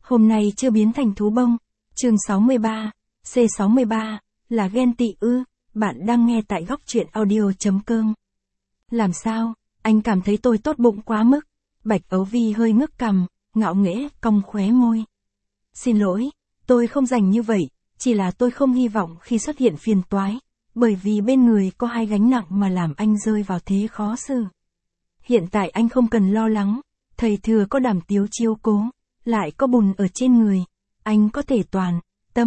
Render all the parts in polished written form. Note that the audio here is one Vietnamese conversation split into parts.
Hôm nay chưa biến thành thú bông. Chương 63, C63, là ghen tị ư? Bạn đang nghe tại góc truyện audio.com. Làm sao? Anh cảm thấy tôi tốt bụng quá mức. Bạch Ấu Vi hơi ngước cằm, ngạo nghễ, cong khóe môi. Xin lỗi, tôi không dành như vậy, chỉ là tôi không hy vọng khi xuất hiện phiền toái, bởi vì bên người có hai gánh nặng mà làm anh rơi vào thế khó xử. Hiện tại anh không cần lo lắng, thầy thừa có Đàm Tiếu chiếu cố, lại có Bùn ở trên người, anh có thể toàn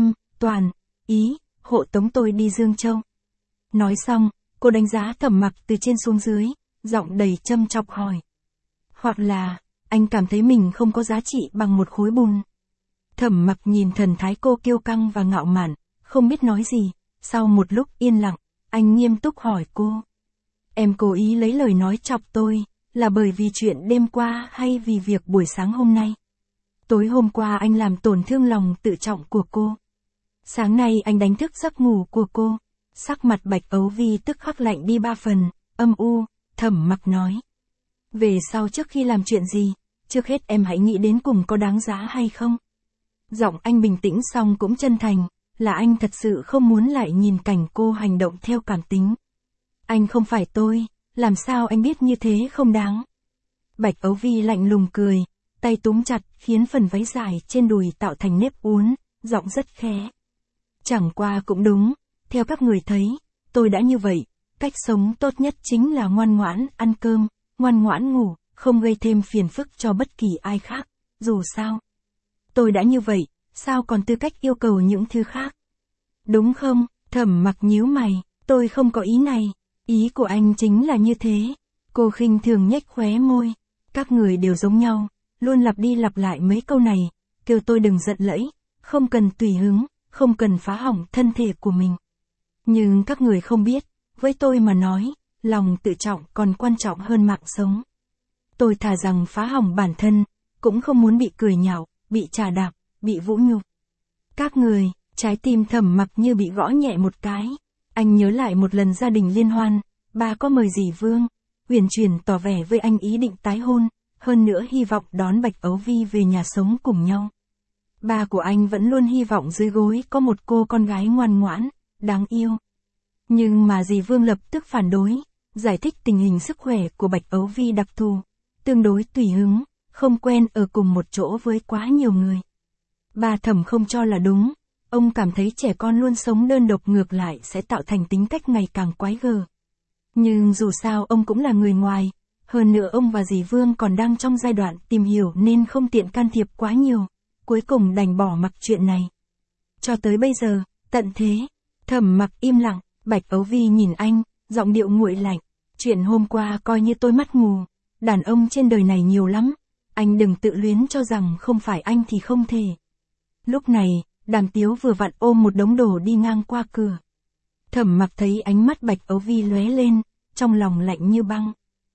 ý hộ tống tôi đi Dương Châu. Nói xong, cô đánh giá Thẩm Mặc từ trên xuống dưới, giọng đầy châm chọc hỏi. Hoặc là, anh cảm thấy mình không có giá trị bằng một khối bùn. Thẩm Mặc nhìn thần thái cô kiêu căng và ngạo mạn, không biết nói gì, sau một lúc yên lặng, anh nghiêm túc hỏi cô. Em cố ý lấy lời nói chọc tôi, là bởi vì chuyện đêm qua hay vì việc buổi sáng hôm nay? Tối hôm qua anh làm tổn thương lòng tự trọng của cô. Sáng nay anh đánh thức giấc ngủ của cô. Sắc mặt Bạch Ấu Vi tức khắc lạnh đi 3 phần, âm u. Thẩm Mặc nói. Về sau trước khi làm chuyện gì, trước hết em hãy nghĩ đến cùng có đáng giá hay không. Giọng anh bình tĩnh xong cũng chân thành, là anh thật sự không muốn lại nhìn cảnh cô hành động theo cảm tính. Anh không phải tôi, làm sao anh biết như thế không đáng. Bạch Ấu Vi lạnh lùng cười, tay túm chặt khiến phần váy dài trên đùi tạo thành nếp uốn, giọng rất khẽ. Chẳng qua cũng đúng, theo các người thấy, tôi đã như vậy, cách sống tốt nhất chính là ngoan ngoãn ăn cơm, ngoan ngoãn ngủ, không gây thêm phiền phức cho bất kỳ ai khác, dù sao. Tôi đã như vậy, sao còn tư cách yêu cầu những thứ khác? Đúng không? Thẩm Mặc nhíu mày, tôi không có ý này, ý của anh chính là như thế. Cô khinh thường nhếch khóe môi, các người đều giống nhau, luôn lặp đi lặp lại mấy câu này, kêu tôi đừng giận lẫy, không cần tùy hứng, không cần phá hỏng thân thể của mình. Nhưng các người không biết, với tôi mà nói, lòng tự trọng còn quan trọng hơn mạng sống. Tôi thà rằng phá hỏng bản thân, cũng không muốn bị cười nhạo, bị chà đạp, bị vũ nhục. Các người, trái tim Thẩm Mặc như bị gõ nhẹ một cái. Anh nhớ lại một lần gia đình liên hoan, ba có mời dì Vương, Huyền Truyền tỏ vẻ với anh ý định tái hôn, hơn nữa hy vọng đón Bạch Ấu Vi về nhà sống cùng nhau. Ba của anh vẫn luôn hy vọng dưới gối có một cô con gái ngoan ngoãn, đáng yêu. Nhưng mà dì Vương lập tức phản đối, giải thích tình hình sức khỏe của Bạch Ấu Vi đặc thù, tương đối tùy hứng, không quen ở cùng một chỗ với quá nhiều người. Ba Thẩm không cho là đúng, ông cảm thấy trẻ con luôn sống đơn độc ngược lại sẽ tạo thành tính cách ngày càng quái gở. Nhưng dù sao ông cũng là người ngoài, hơn nữa ông và dì Vương còn đang trong giai đoạn tìm hiểu nên không tiện can thiệp quá nhiều, cuối cùng đành bỏ mặc chuyện này. Cho tới bây giờ, tận thế, Thẩm Mặc im lặng, Bạch Ấu Vi nhìn anh, giọng điệu nguội lạnh, chuyện hôm qua coi như tôi mắt mù, đàn ông trên đời này nhiều lắm, anh đừng tự luyến cho rằng không phải anh thì không thể. Lúc này, Đàm Tiếu vừa vặn ôm một đống đồ đi ngang qua cửa. Thẩm Mặc thấy ánh mắt Bạch Ấu Vi lóe lên, trong lòng lạnh như băng.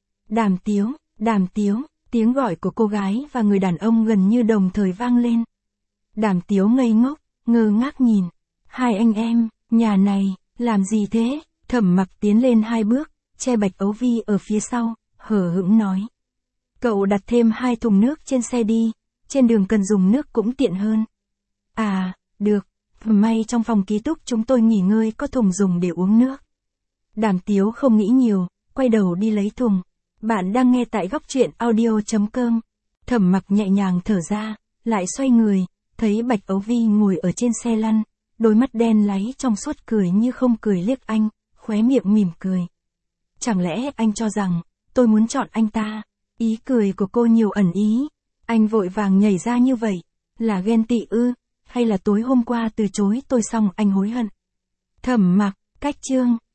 Đàm Tiếu, tiếng gọi của cô gái và người đàn ông gần như đồng thời vang lên. Đàm Tiếu ngây ngốc, ngơ ngác nhìn. Hai anh em, nhà này, làm gì thế? Thẩm Mặc tiến lên 2 bước, che Bạch Ấu Vi ở phía sau, hờ hững nói. Cậu đặt thêm 2 thùng nước trên xe đi, trên đường cần dùng nước cũng tiện hơn. À, được, may trong phòng ký túc chúng tôi nghỉ ngơi có thùng dùng để uống nước. Đàm Tiếu không nghĩ nhiều, quay đầu đi lấy thùng. Bạn đang nghe tại góc truyện audio.com. Thẩm Mặc nhẹ nhàng thở ra, lại xoay người, thấy Bạch Ấu Vi ngồi ở trên xe lăn, đôi mắt đen láy trong suốt cười như không cười liếc anh, khóe miệng mỉm cười. Chẳng lẽ anh cho rằng, tôi muốn chọn anh ta? Ý cười của cô nhiều ẩn ý. Anh vội vàng nhảy ra như vậy, là ghen tị ư? Hay là tối hôm qua từ chối tôi xong anh hối hận? Thẩm Mặc, cách chương.